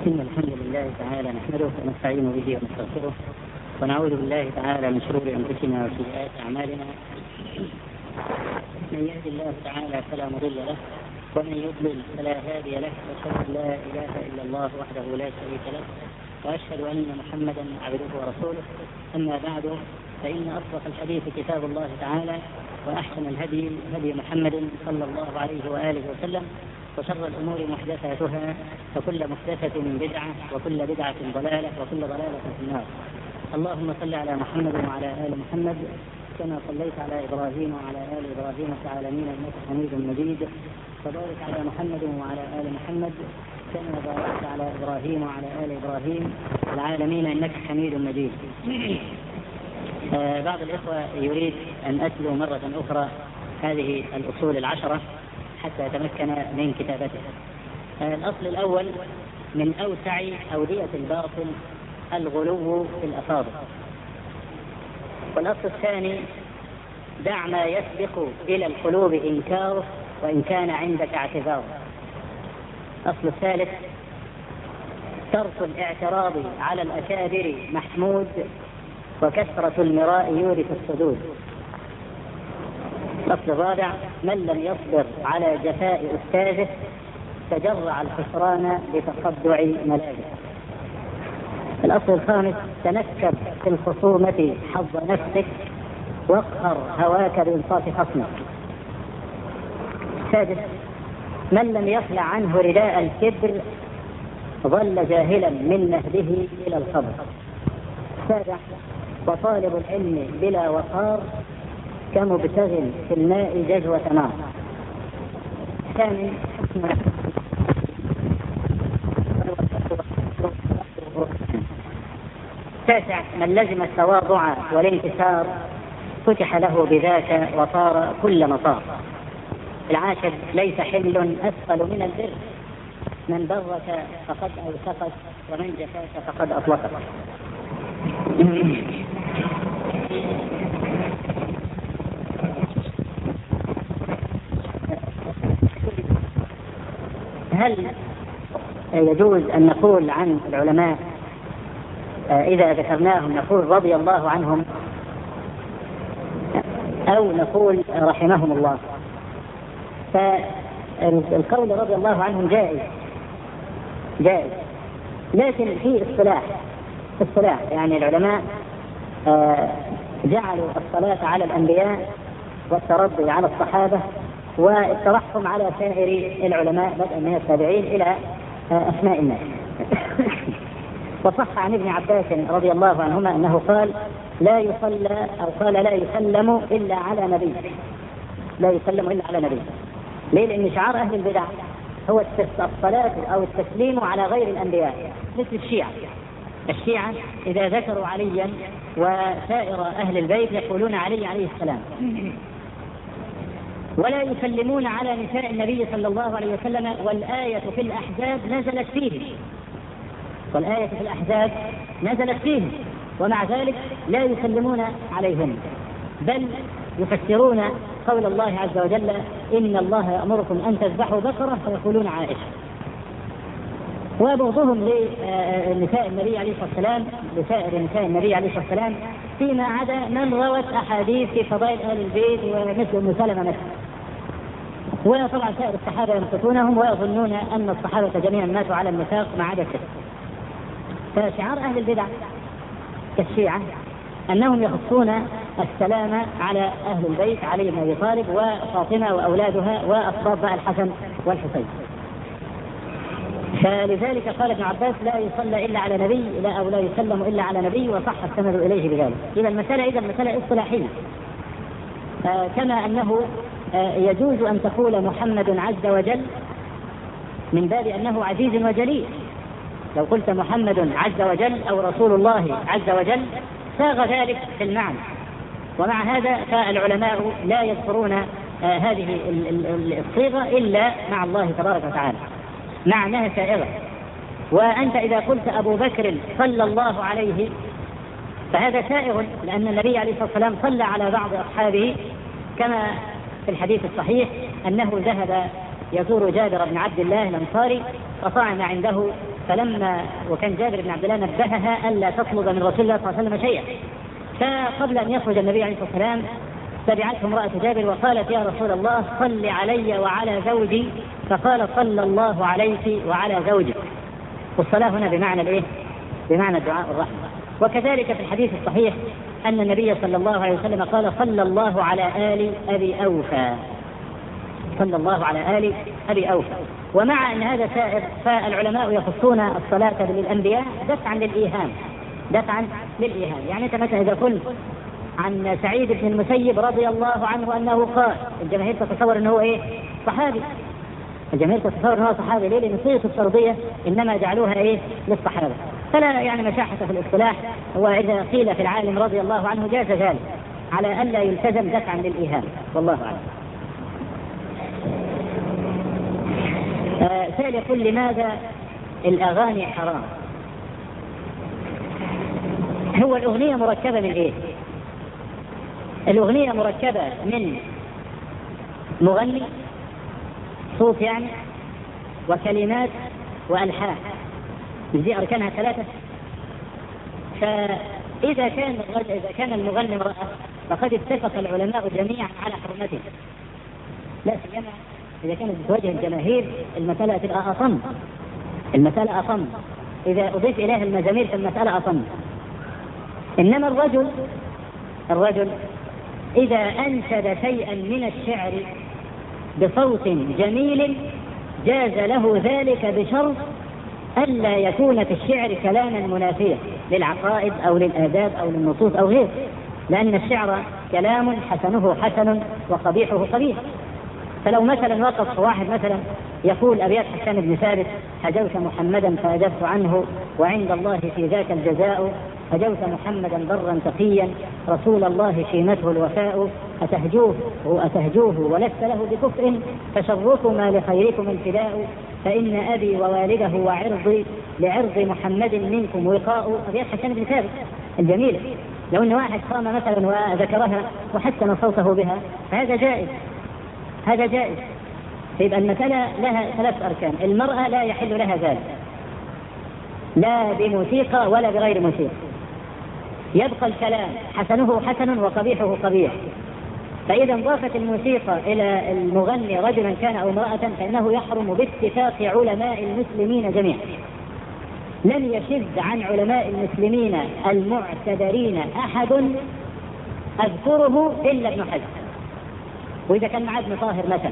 إن الحمد لله تعالى نحمده ونستعين به ونستغفره ونعوذ بالله تعالى من شرور أنفسنا وسيئات أعمالنا. من يهد الله تعالى فلا مضل له ومن يضلل فلا هادي له، وأشهد أن لا إله إلا الله وحده لا شريك له، وأشهد أن محمدا عبده ورسوله. أما بعد، فإن أصدق الحديث كتاب الله تعالى، وأحسن الهدي هدي محمد صلى الله عليه وآله وسلم، وشر الأمور محدثاتها، فكل محدثة بدعة وكل بدعة ضلالة وكل ضلالة في النار. اللهم صل على محمد وعلى آل محمد كما صليت على إبراهيم وعلى آل إبراهيم في العالمين إنك حميد مجيد، وبارك على محمد وعلى آل محمد كما باركت على إبراهيم وعلى آل إبراهيم في العالمين إنك حميد مجيد. بعض الإخوة يريد أن أتلو مرة أخرى هذه الأصول العشرة حتى يتمكن من كتابتها. الأصل الأول: من أوسع أودية الباطل الغلو في الأفاضل. والأصل الثاني: دع ما يسبق إلى القلوب إنكاره وإن كان عندك اعتذار. الأصل الثالث: ترك الاعتراض على الأكابر محمود، وكثرة المراء يورث الصدود. الأصل الرابع: من لم يصبر على جفاء أستاذه تجرع الخسران بتصدع ملاذه. الأصل الخامس: تنكب في الخصومة حظ نفسك، واقهر هواك بإنصاف خصمك. السادس: من لم يخلع عنه رداء الكبر ظل جاهلا من مهده إلى الخبر. السابع: وطالب العلم بلا وقار كمبتغ في الماء ججوة نار. الثامن: التاسع: من لزم التواضع والانكسار فتح له بذاك وطار كل مطار. العاشر: ليس حل أثقل من البر، من برك فقد أوثقك ومن جفاك فقد أطلقك. هل يجوز أن نقول عن العلماء إذا ذكرناهم نقول رضي الله عنهم، أو نقول رحمهم الله؟ فالقول رضي الله عنهم جائز، لكن في اصطلاح يعني العلماء جعلوا الصلاة على الأنبياء والترضي على الصحابة والترحم على سائر العلماء بدءا من التابعين إلى أسماء الناس. وصح عن ابن عباس رضي الله عنهما أنه قال: لا يصلى، أو قال: لا يسلم إلا على نبي. لا يسلم إلا على نبي. ليه؟ لأن شعار أهل البدع هو الصلاة أو التسليم على غير الأنبياء، مثل الشيعة إذا ذكروا عليا وسائر أهل البيت يقولون علي عليه السلام، ولا يسلمون على نساء النبي صلى الله عليه وسلم. والآية في الأحزاب نزلت فيهم، ومع ذلك لا يسلمون عليهم، بل يفسرون قول الله عز وجل: إن الله يأمركم أن تذبحوا بقرة، فيقولون عائشة. وبغضهم لنساء النبي عليه الصلاة والسلام، لسائر نساء النبي عليه الصلاة والسلام، فيما عدا من روت أحاديث في فضائل أهل البيت ومثل أم سلمة مثلا. وطبعا سائر الصحابة ينقصونهم ويظنون أن الصحابة جميعا ماتوا على النفاق ما عدا الكفر. فشعار أهل البدع كالشيعة أنهم يخصون السلام على أهل البيت، علي بن أبي طالب وفاطمة وأولادها وأصحاب الحسن والحسين. فلذلك قال ابن عباس: لا يصلى إلا على نبي، أو لا يسلم إلا على نبي، وصح السند إليه بذلك. إذا المسألة اصطلاحية، كما أنه يجوز أن تقول محمد عز وجل من باب أنه عزيز وجليل. لو قلت محمد عز وجل أو رسول الله عز وجل ساغ ذلك في المعنى. ومع هذا فالعلماء لا يذكرون هذه الصيغة إلا مع الله تبارك وتعالى، معناها سائغة. وأنت إذا قلت أبو بكر صلى الله عليه فهذا سائغ، لأن النبي عليه الصلاة والسلام صلى على بعض أصحابه، كما في الحديث الصحيح أنه ذهب يزور جابر بن عبد الله الأنصاري فطعن عنده فلما وكان جابر بن عبد الله نبهها ألا تطلب من رسول الله صلى الله عليه وسلم شيئا، فقبل أن يخرج النبي عليه الصلاة والسلام تبعته امرأة جابر وقالت يا رسول الله صل علي وعلى زوجي، فقال صلى الله عليك وعلى زوجك. والصلاة هنا بمعنى الايه؟ بمعنى الدعاء والرحمة. وكذلك في الحديث الصحيح أن النبي صلى الله عليه وسلم قال صلى الله على آل أبي أوفى، صلى الله على آل أبي أوفى. ومع أن هذا سائر فالعلماء يخصون الصلاة للأنبياء دفعا للإيهام، دفعا للإيهام. يعني أنت مثلا إذا قلت عن سعيد بن المسيب رضي الله عنه أنه قال، الجماهير تتصور أنه إيه؟ صحابي. الجماهير تتصور أنه صحابي. ليه؟ لأن صيغة الفرضية إنما جعلوها إيه؟ للصحابة. فلا يعني مشاحة في الاصطلاح، وإذا قيل في العالم رضي الله عنه جاز ذلك على ألا يلتزم دفعا للإيهام، والله أعلم. سأل يقول لماذا الأغاني حرام؟ هو الأغنية مركبة من إيه؟ الأغنية مركبة من مغني، صوت يعني، وكلمات وألحان، دي أركانها ثلاثة. فإذا كان المغني امرأة فقد اتفق العلماء جميعا على حرمته، لا سيما إذا كانت بتواجه الجماهير المسألة تبقى أصم، المسألة أصم، إذا أضيف إليها المزامير فالمسألة أصم. إنما الرجل إذا أنشد شيئا من الشعر بصوت جميل جاز له ذلك بشرط ألا يكون في الشعر كلاما منافيا للعقائد أو للآداب أو للنصوص أو غيره، لأن الشعر كلام حسنه حسن وقبيحه قبيح. فلو مثلا وقف واحد مثلا يقول أبيات حسان بن ثابت هجوت محمدا فأجبت عنه وعند الله في ذاك الجزاء، هجوت محمدا برا تقيا رسول الله شيمته الوفاء، أتهجوه ولست له بكفء فشركما لخيركم الفداء، فإن أبي ووالده وعرضي لعرض محمد منكم وقاء. أبيات حسان بن ثابت الجميلة، لو أن واحد قام مثلا وذكرها وحسن صوته بها فهذا جائز، هذا جائز. فيبقى المسألة لها ثلاث أركان. المرأة لا يحل لها ذلك، لا بموسيقى ولا بغير موسيقى. يبقى الكلام حسنه حسن وقبيحه قبيح. فإذا انضافت الموسيقى إلى المغني رجلا كان أو امرأة فإنه يحرم باتفاق علماء المسلمين جميعا. لم يشذ عن علماء المسلمين المعتبرين أحد أذكره إلا ابن حزم، وإذا كان معاه ابن طاهر مثلا.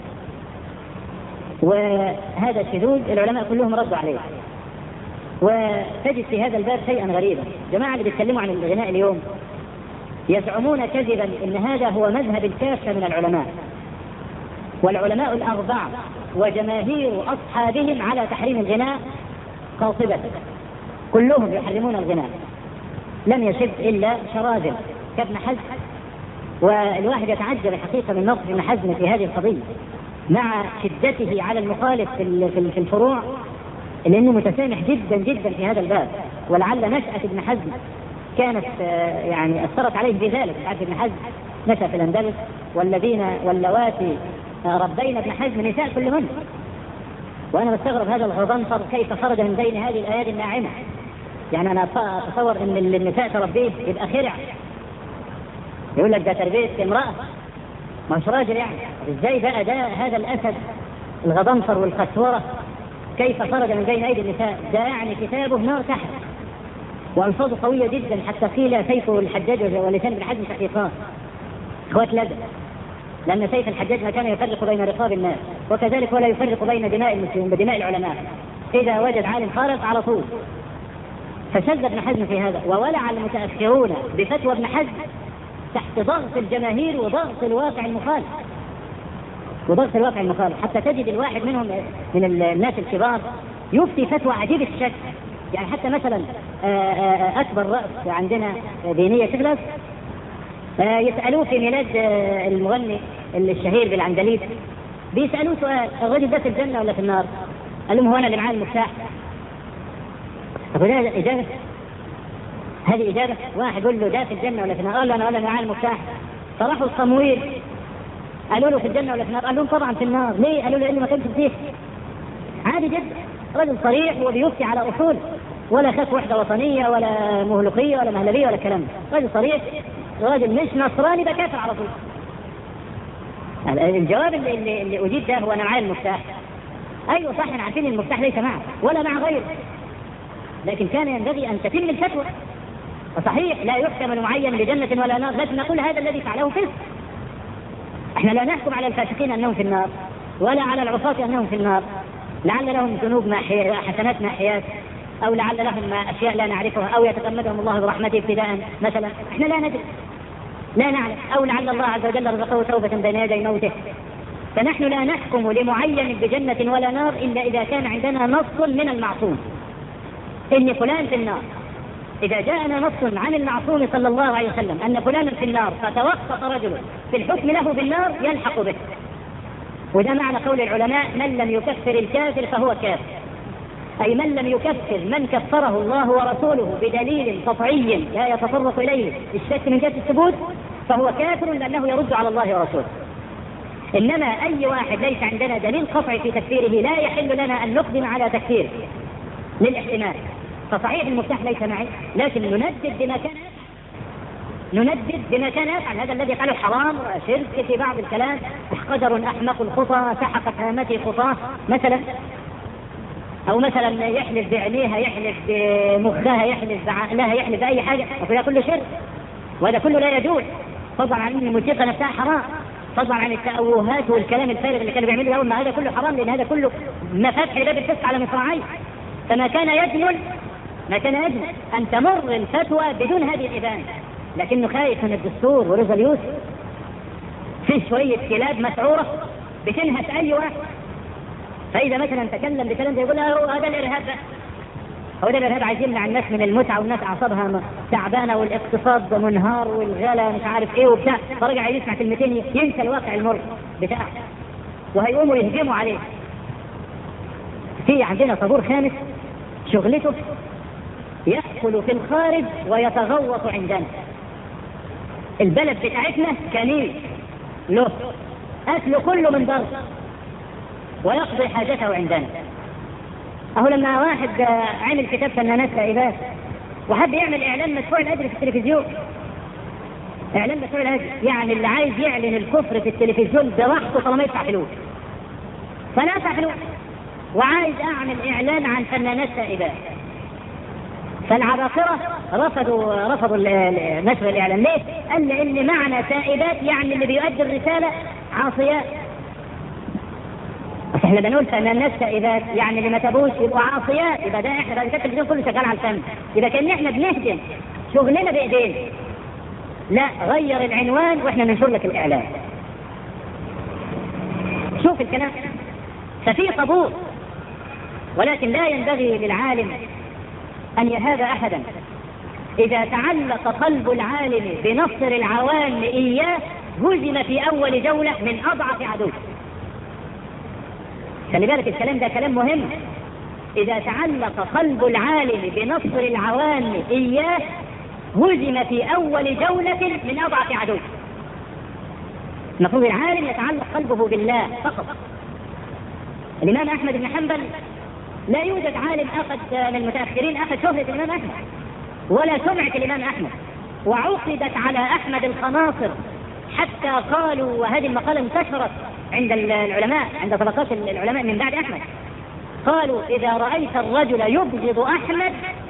وهذا الشذوذ العلماء كلهم ردوا عليه. وتجد في هذا الباب شيئا غريبا. جماعة اللي بيتكلموا عن الغناء اليوم يزعمون كذبا ان هذا هو مذهب الكافة من العلماء، والعلماء الأربعة وجماهير أصحابهم على تحريم الغناء قاطبة، كلهم يحرمون الغناء، لم يشد إلا شراذم كابن حزم. والواحد يتعجب الحقيقة من موقف ابن حزم في هذه القضية مع شدته على المخالف في الفروع، لأنه متسامح جدا جدا في هذا الباب. ولعل نشأة ابن حزم كانت يعني أثرت عليه بذلك. عارف ابن حزم نشأ في الأندلس، واللواتي ربين ابن حزم نساء كل من. وأنا بستغرب هذا الغضنفر كيف خرج من بين هذه الآيات الناعمة. يعني أنا أتصور أن النساء تربيه يبقى خرع، يقول لك ده تربية امرأة مش راجل. يعني ازاي بقى ده هذا الأسد الغضنفر والقسورة كيف خرج من بين أيدي النساء؟ ده يعني كتابه نار تحت، وألفاظه قوية جدا، حتى قيل سيف الحجاج ولسان ابن حزم شقيقان اخوات لدى، لأن سيف الحجاج ما كان يفرق بين رقاب الناس، وكذلك ولا يفرق بين دماء المسلمين بدماء العلماء. إذا وجد عالم خارق على طول. فشد ابن حزم في هذا، وولع المتأخرون بفتوى ابن حزم تحت ضغط الجماهير وضغط الواقع المخالف، حتى تجد الواحد منهم من الناس الكبار يفتي فتوى عجيب الشكل. يعني حتى مثلا أكبر رأس عندنا دينية شغلس يسألوه في ميلاد المغني الشهير بالعندليب، بيسألوه سؤال: الرجل ده في الجنة ولا في النار؟ قال لهم: هو أنا اللي معاه المفتاح. طب هذه إجابة؟ هذه إجابة؟ واحد يقول له ده في الجنة ولا في النار؟ قال له: أنا معاه المفتاح. فراحوا الصمويل قالوا له: في الجنة ولا في النار؟ قال لهم: طبعا في النار. ليه؟ قالوا له: لأنه ما كانش فيه. عادي جدا. رجل صريح وبيفتي على أصول، ولا خاف وحدة وطنية ولا مهلقية ولا مهلبية ولا كلام. رجل صريح، رجل مش نصراني ده كافر على طول. الجواب اللي أجيب ده هو أنا معايا المفتاح. أيوة صح، احنا عارفين المفتاح ليس معه ولا مع غيره، لكن كان ينبغي أن تتم الفتوى. وصحيح لا يحتمل معين لجنة ولا نار، لكن نقول هذا الذي فعله فسق. احنا لا نحكم على الفاسقين أنهم في النار ولا على العصاة أنهم في النار، لعل لهم ذنوب حسنات ماحيات، أو لعل لهم أشياء لا نعرفها، أو يتغمدهم الله برحمته ابتداء مثلا، احنا لا ندري لا نعلم، أو لعل الله عز وجل رزقه توبة بين يدي موته. فنحن لا نحكم لمعين بجنة ولا نار إلا إذا كان عندنا نص من المعصوم إن فلان في النار. إذا جاءنا نص عن المعصوم صلى الله عليه وسلم أن فلانا في النار فتوسط رجل في الحكم له بالنار يلحق به. وده معنى قول العلماء: من لم يكفر الكافر فهو كافر، أي من لم يكفر من كفره الله ورسوله بدليل قطعي لا يتطرق إليه الشك من جهة الثبوت فهو كافر، لأنه يرد على الله ورسوله. إنما أي واحد ليس عندنا دليل قطعي في تكفيره لا يحل لنا أن نقدم على تكفيره للاحتمال. فصحيح المفتاح ليس معي، لكن نندد بما كان يفعل. هذا الذي قاله حرام وشرك في بعض الكلام، قدر أحمق الخطى سحقت هامتي خطاه مثلا، أو مثلا يحلف بعينيها، يحلف بمخها، يحلف بعقلها، يحلف بأي حاجة، وهذا كله شرك، وهذا كله لا يجوز. فضلا عن ان الموسيقى نفسها حرام، فضلا عن التأوهات والكلام الفارغ اللي كانوا بيعملوا يوم، هذا كله حرام، لأن هذا كله مفاتح باب الفسق على مصراعيه. فما كان يجمل أن تمر الفتوى بدون هذه الإبانة، لكنه خايف من الدستور ورضا اليوسف. في شوية كلاب مسعورة بتنهش أي واحد، فإذا مثلا تكلم بكلام يقول هذا الإرهاب، هو ده الإرهاب، عايز يمنع الناس من المتعة، والناس أعصابها تعبانة والاقتصاد منهار والغلا مش عارف إيه وبتاع، فرجع يسمع كلمتين ينسى الواقع المر بتاعه وهيقوموا يهجموا عليه. في عندنا طابور خامس شغلته يأكل في الخارج ويتغوط عندنا. البلد بتاعتنا كنيس له أكله كله من بره ويقضي حاجته عندنا. أهو لما واحد عمل كتاب فنانات لعبات وحب يعمل إعلان مدفوع الأجر في التلفزيون، إعلان مدفوع الأجر يعني اللي عايز يعلن الكفر في التلفزيون براحته طالما يدفع فلوس، فأنا أدفع فلوس وعايز أعمل إعلان عن فنانات لعبات. فالعباقرة رفضوا نشر الإعلان. ليه؟ قال لأن معنى تائبات يعني اللي بيؤدي الرسالة عاصيات. احنا بنقول فنانات تائبات يعني اللي ما تابوش يبقوا عاصيات، يبقى ده احنا بعد كده التلفزيون كله شغال على الفن، يبقى كأن احنا بنهدم شغلنا بإيدينا. لا، غير العنوان واحنا ننشر لك الإعلان. شوف الكلام. ففي طابور، ولكن لا ينبغي للعالم أن يهاب أحدا. إذا تعلق قلب العالم بنصر العوام إياه هزم في أول جولة من أضعف عدو. خلي بالك الكلام ده كلام مهم. إذا تعلق قلب العالم بنصر العوام إياه هزم في أول جولة من أضعف عدو. المفروض العالم يتعلق قلبه بالله فقط. الإمام أحمد بن حنبل لا يوجد عالم أخذ من المتأخرين أخذ شهرة الإمام أحمد ولا سمعة الإمام أحمد، وعقدت على أحمد الخناصر حتى قالوا، وهذه المقالة انتشرت عند العلماء، عند طبقات العلماء من بعد أحمد، قالوا إذا رأيت الرجل يبغض أحمد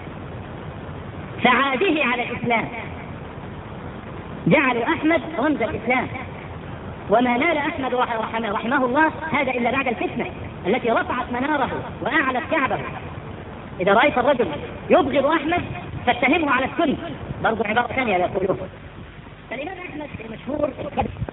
فعاده على الإسلام. جعلوا أحمد رمز الإسلام، وما نال أحمد رحمه الله هذا إلا بعد الفتنة التي رفعت مناره وأعلت كعبه. إذا رأيت الرجل يبغض أحمد فاتهمه على السنة، برضو عبارة ثانية يقولون. فالإمام أحمد المشهور